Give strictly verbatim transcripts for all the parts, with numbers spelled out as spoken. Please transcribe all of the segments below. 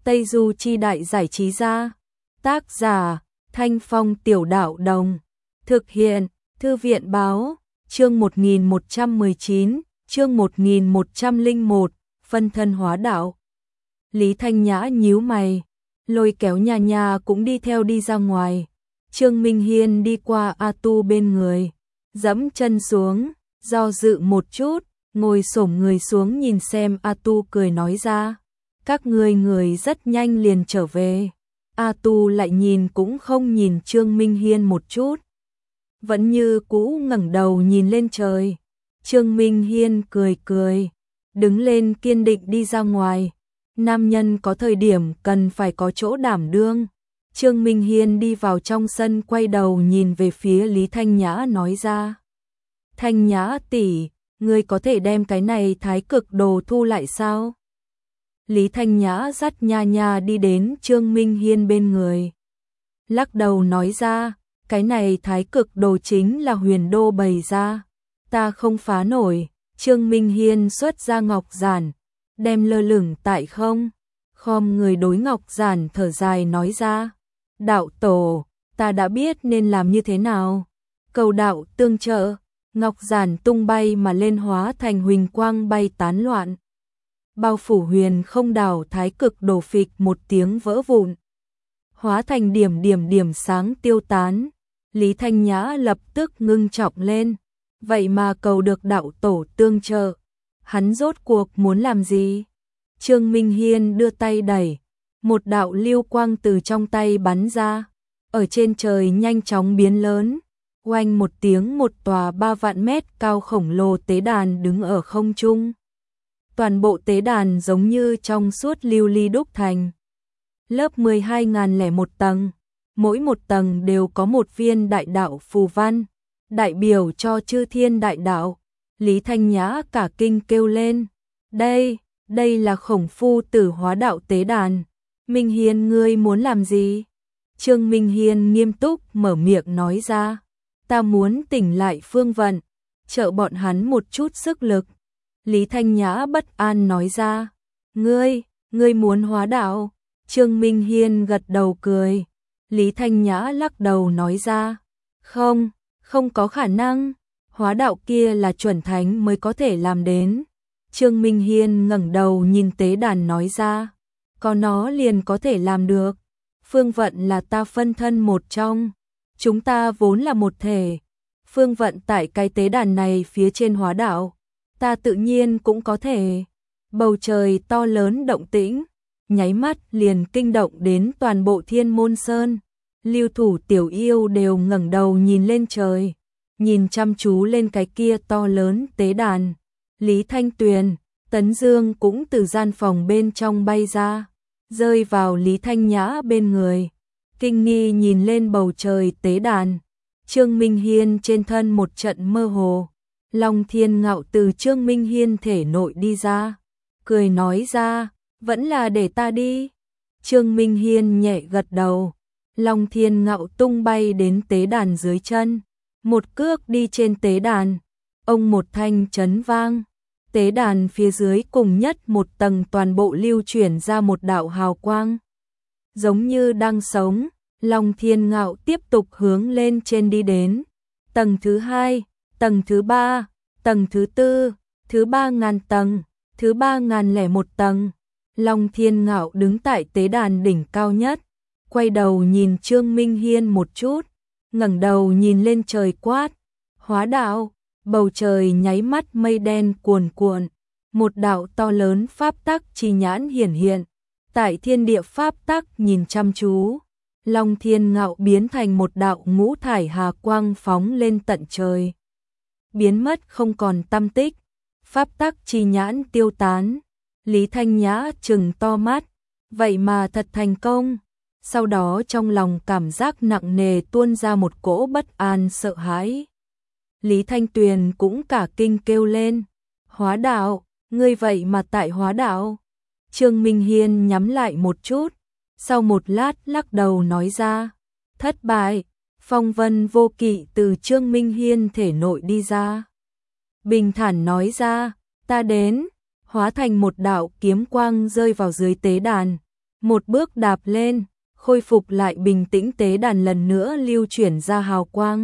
Tây Du Chi Đại Giải Trí Gia. Tác giả Thanh Phong Tiểu Đạo Đồng. Thực hiện Thư viện Báo. Chương một nghìn một trăm mười chín, chương một nghìn một trăm lẻ một, phân thân hóa đạo. Lý Thanh Nhã nhíu mày, lôi kéo Nha Nha cũng đi theo đi ra ngoài. Trương Minh Hiên đi qua A Tu bên người, dẫm chân xuống, do dự một chút, ngồi xổm người xuống nhìn xem A Tu, cười nói ra: các ngươi người rất nhanh liền trở về. A Tu lại nhìn cũng không nhìn Trương Minh Hiên một chút, vẫn như cũ ngẩng đầu nhìn lên trời. Trương Minh Hiên cười cười, đứng lên kiên định đi ra ngoài. Nam nhân có thời điểm cần phải có chỗ đảm đương. Trương Minh Hiên đi vào trong sân, quay đầu nhìn về phía Lý Thanh Nhã nói ra: Thanh Nhã tỷ, ngươi có thể đem cái này thái cực đồ thu lại sao? Lý Thanh Nhã dắt Nha Nha đi đến Trương Minh Hiên bên người, lắc đầu nói ra: cái này thái cực đồ chính là Huyền Đô bày ra, ta không phá nổi. Trương Minh Hiên xuất ra ngọc giản, đem lơ lửng tại không, khom người đối ngọc giản thở dài nói ra: đạo tổ, ta đã biết nên làm như thế nào, cầu đạo tương trợ. Ngọc giản tung bay mà lên, hóa thành huỳnh quang bay tán loạn, bao phủ huyền không đảo thái cực đồ, phịch một tiếng vỡ vụn, hóa thành điểm điểm điểm sáng tiêu tán. Lý Thanh Nhã lập tức ngưng trọng lên, vậy mà cầu được đạo tổ tương trợ, hắn rốt cuộc muốn làm gì? Trương Minh Hiên đưa tay đẩy, một đạo lưu quang từ trong tay bắn ra, ở trên trời nhanh chóng biến lớn. Oanh một tiếng, một tòa ba vạn mét cao khổng lồ tế đàn đứng ở không trung. Toàn bộ tế đàn giống như trong suốt lưu ly đúc thành. Lớp mười hai nghìn lẻ một tầng, mỗi một tầng đều có một viên đại đạo phù văn, đại biểu cho chư thiên đại đạo. Lý Thanh Nhã cả kinh kêu lên: đây, đây là Khổng Phu Tử hóa đạo tế đàn. Minh Hiên, ngươi muốn làm gì? Trương Minh Hiên nghiêm túc mở miệng nói ra: ta muốn tỉnh lại Phương Vận, trợ bọn hắn một chút sức lực. Lý Thanh Nhã bất an nói ra: ngươi, ngươi muốn hóa đạo? Trương Minh Hiên gật đầu cười. Lý Thanh Nhã lắc đầu nói ra: không, không có khả năng, hóa đạo kia là chuẩn thánh mới có thể làm đến. Trương Minh Hiên ngẩng đầu nhìn tế đàn nói ra: có nó liền có thể làm được. Phương Vận là ta phân thân một trong, chúng ta vốn là một thể. Phương Vận tại cái tế đàn này phía trên hóa đạo, ta tự nhiên cũng có thể. Bầu trời to lớn động tĩnh, nháy mắt liền kinh động đến toàn bộ Thiên Môn Sơn. Lưu Thủ, Tiểu Yêu đều ngẩng đầu nhìn lên trời, nhìn chăm chú lên cái kia to lớn tế đàn. Lý Thanh Tuyền, Tấn Dương cũng từ gian phòng bên trong bay ra, rơi vào Lý Thanh Nhã bên người, kinh nghi nhìn lên bầu trời tế đàn. Trương Minh Hiên trên thân một trận mơ hồ, Long Thiên Ngạo từ Trương Minh Hiên thể nội đi ra, cười nói ra: vẫn là để ta đi. Trương Minh Hiên nhẹ gật đầu. Long Thiên Ngạo tung bay đến tế đàn dưới chân, một cước đi trên tế đàn, ông một thanh chấn vang. Tế đàn phía dưới cùng nhất một tầng toàn bộ lưu chuyển ra một đạo hào quang, giống như đang sống. Long Thiên Ngạo tiếp tục hướng lên trên đi đến. Tầng thứ hai, tầng thứ ba, tầng thứ tư, thứ ba ngàn tầng, thứ ba ngàn lẻ một tầng. Long Thiên Ngạo đứng tại tế đàn đỉnh cao nhất, quay đầu nhìn Trương Minh Hiên một chút, ngẩng đầu nhìn lên trời quát: hóa đạo. Bầu trời nháy mắt mây đen cuồn cuộn, một đạo to lớn pháp tắc chi nhãn hiển hiện. Tại thiên địa pháp tắc nhìn chăm chú, Long Thiên Ngạo biến thành một đạo ngũ thải hà quang phóng lên tận trời, biến mất không còn tăm tích. Pháp tắc chi nhãn tiêu tán. Lý Thanh Nhã trừng to mắt, vậy mà thật thành công. Sau đó trong lòng cảm giác nặng nề tuôn ra một cỗ bất an sợ hãi. Lý Thanh Tuyền cũng cả kinh kêu lên: hóa đạo, ngươi vậy mà tại hóa đạo? Trương Minh Hiên nhắm lại một chút, sau một lát lắc đầu nói ra: thất bại. Phong vân vô kỵ từ Trương Minh Hiên thể nội đi ra, bình thản nói ra: ta đến. Hóa thành một đạo kiếm quang rơi vào dưới tế đàn, một bước đạp lên, khôi phục lại bình tĩnh, tế đàn lần nữa lưu chuyển ra hào quang.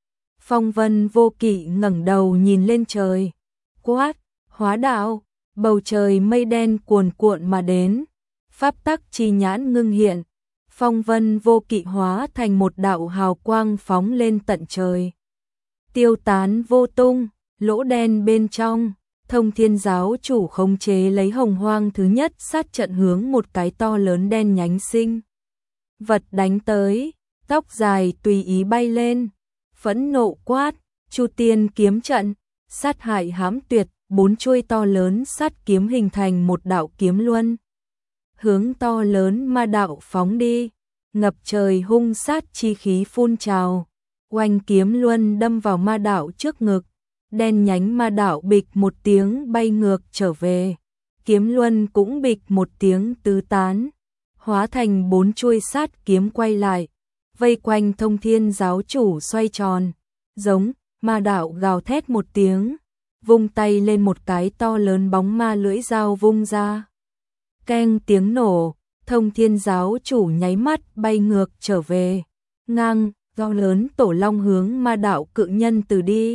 Phong Vân Vô Kỵ ngẩng đầu nhìn lên trời, quát, hóa đạo, bầu trời mây đen cuồn cuộn mà đến, pháp tắc chi nhãn ngưng hiện, Phong Vân Vô Kỵ hóa thành một đạo hào quang phóng lên tận trời. Tiêu tán vô tung, lỗ đen bên trong, Thông Thiên giáo chủ khống chế lấy Hồng Hoang thứ nhất sát trận hướng một cái to lớn đen nhánh sinh vật đánh tới, tóc dài tùy ý bay lên, phẫn nộ quát, Chu Tiên kiếm trận, sát hại hãm tuyệt, bốn chuôi to lớn sát kiếm hình thành một đạo kiếm luân. Hướng to lớn ma đạo phóng đi, ngập trời hung sát chi khí phun trào, oanh kiếm luân đâm vào ma đạo trước ngực, đen nhánh ma đạo bịch một tiếng bay ngược trở về, kiếm luân cũng bịch một tiếng tứ tán, hóa thành bốn chuôi sát kiếm quay lại, vây quanh Thông Thiên giáo chủ xoay tròn, giống, ma đạo gào thét một tiếng, vung tay lên một cái to lớn bóng ma lưỡi dao vung ra. Keng tiếng nổ, Thông Thiên giáo chủ nháy mắt bay ngược trở về, ngang, do lớn tổ long hướng ma đạo cự nhân từ đi.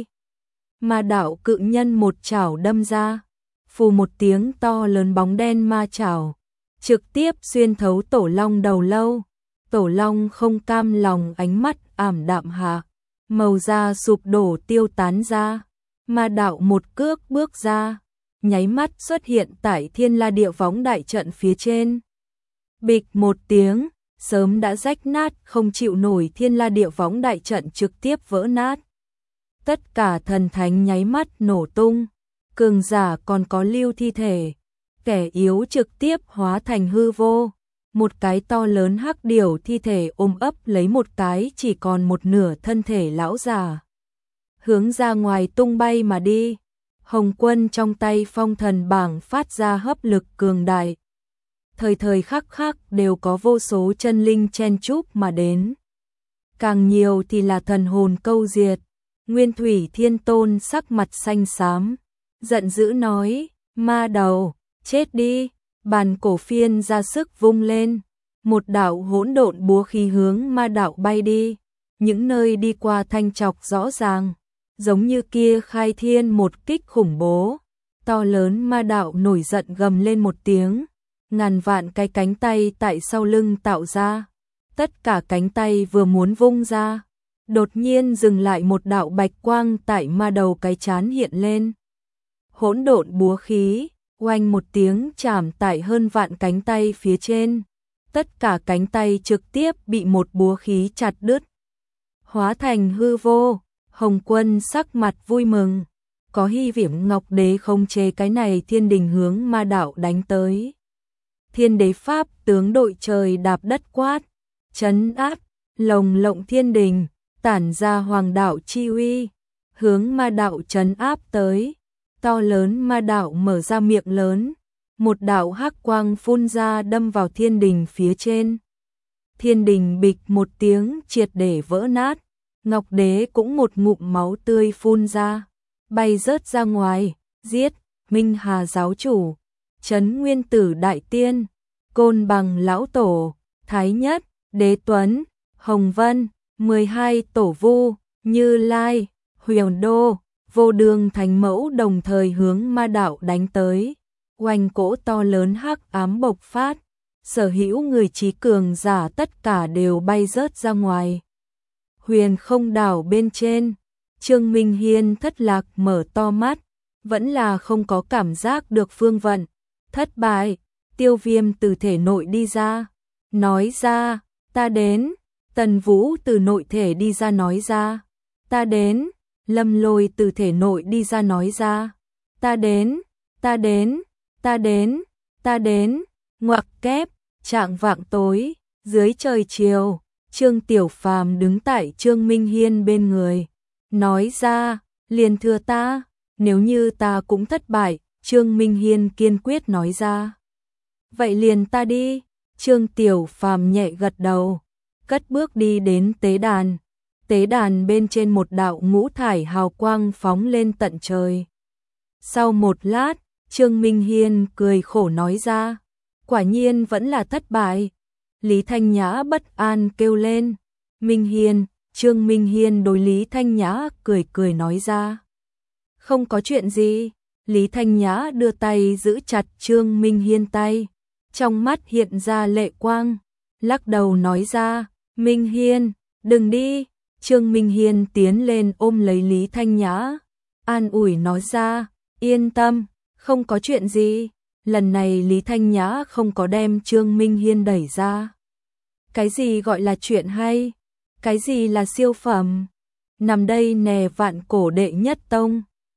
Ma đạo cự nhân một chảo đâm ra, phù một tiếng to lớn bóng đen ma chảo, trực tiếp xuyên thấu tổ long đầu lâu. Tổ long không cam lòng ánh mắt ảm đạm hạ, màu da sụp đổ tiêu tán ra, ma đạo một cước bước ra, nháy mắt xuất hiện tại Thiên La Địa Võng đại trận phía trên. Bịch một tiếng, sớm đã rách nát không chịu nổi Thiên La Địa Võng đại trận trực tiếp vỡ nát. Tất cả thần thánh nháy mắt nổ tung, cường giả còn có lưu thi thể, kẻ yếu trực tiếp hóa thành hư vô. Một cái to lớn hắc điểu thi thể ôm ấp lấy một cái chỉ còn một nửa thân thể lão già, hướng ra ngoài tung bay mà đi. Hồng Quân trong tay phong thần bảng phát ra hấp lực cường đại, thời thời khắc khắc đều có vô số chân linh chen chúc mà đến, càng nhiều thì là thần hồn câu diệt. Nguyên Thủy Thiên Tôn sắc mặt xanh xám, giận dữ nói, ma đầu, chết đi. Bàn cổ phiên ra sức vung lên, một đạo hỗn độn búa khí hướng ma đạo bay đi, những nơi đi qua thanh chọc rõ ràng, giống như kia khai thiên một kích khủng bố. To lớn ma đạo nổi giận gầm lên một tiếng, ngàn vạn cái cánh tay tại sau lưng tạo ra, tất cả cánh tay vừa muốn vung ra, đột nhiên dừng lại, một đạo bạch quang tại ma đầu cái chán hiện lên. Hỗn độn búa khí oanh một tiếng chạm tại hơn vạn cánh tay phía trên, tất cả cánh tay trực tiếp bị một búa khí chặt đứt, hóa thành hư vô. Hồng Quân sắc mặt vui mừng, có hy vọng Ngọc Đế không chế cái này thiên đình hướng ma đạo đánh tới. Thiên đế pháp tướng đội trời đạp đất quát, trấn áp, lồng lộng thiên đình, tản ra hoàng đạo chi uy, hướng ma đạo trấn áp tới. To lớn ma đạo mở ra miệng lớn, một đạo hắc quang phun ra đâm vào thiên đình phía trên. Thiên đình bịch một tiếng triệt để vỡ nát, Ngọc Đế cũng một ngụm máu tươi phun ra, bay rớt ra ngoài, giết, Minh Hà giáo chủ, Trấn Nguyên Tử đại tiên, Côn Bằng lão tổ, Thái Nhất, Đế Tuấn, Hồng Vân, mười hai tổ vu, Như Lai, Huyền Đô, Vô Đường Thánh Mẫu đồng thời hướng ma đạo đánh tới. Oanh cỗ to lớn hắc ám bộc phát, sở hữu người trí cường giả tất cả đều bay rớt ra ngoài. Huyền Không đảo bên trên, Trương Minh Hiên thất lạc mở to mắt, vẫn là không có cảm giác được phương vận. Thất bại, Tiêu Viêm từ thể nội đi ra, nói ra, ta đến. Tần Vũ từ nội thể đi ra nói ra, ta đến. Lâm Lôi từ thể nội đi ra nói ra, ta đến, ta đến, ta đến, ta đến. Ngoặc kép, trạng vạng tối, dưới trời chiều, Trương Tiểu Phàm đứng tại Trương Minh Hiên bên người, nói ra, liền thưa ta, nếu như ta cũng thất bại. Trương Minh Hiên kiên quyết nói ra, vậy liền ta đi. Trương Tiểu Phàm nhẹ gật đầu, cất bước đi đến tế đàn. Tế đàn bên trên một đạo ngũ thải hào quang phóng lên tận trời. Sau một lát, Trương Minh Hiên cười khổ nói ra, Quả nhiên vẫn là thất bại. Lý Thanh Nhã bất an kêu lên. Minh Hiên, Trương Minh Hiên đối Lý Thanh Nhã cười cười nói ra. Không có chuyện gì. Lý Thanh Nhã đưa tay giữ chặt Trương Minh Hiên tay. Trong mắt hiện ra lệ quang. Lắc đầu nói ra. Minh Hiên, đừng đi. Trương Minh Hiên tiến lên ôm lấy Lý Thanh Nhã. An ủi nói ra. Yên tâm, không có chuyện gì. Lần này Lý Thanh Nhã không có đem Trương Minh Hiên đẩy ra. Cái gì gọi là chuyện hay? Cái gì là siêu phẩm? Nằm đây nè vạn cổ đệ nhất tông.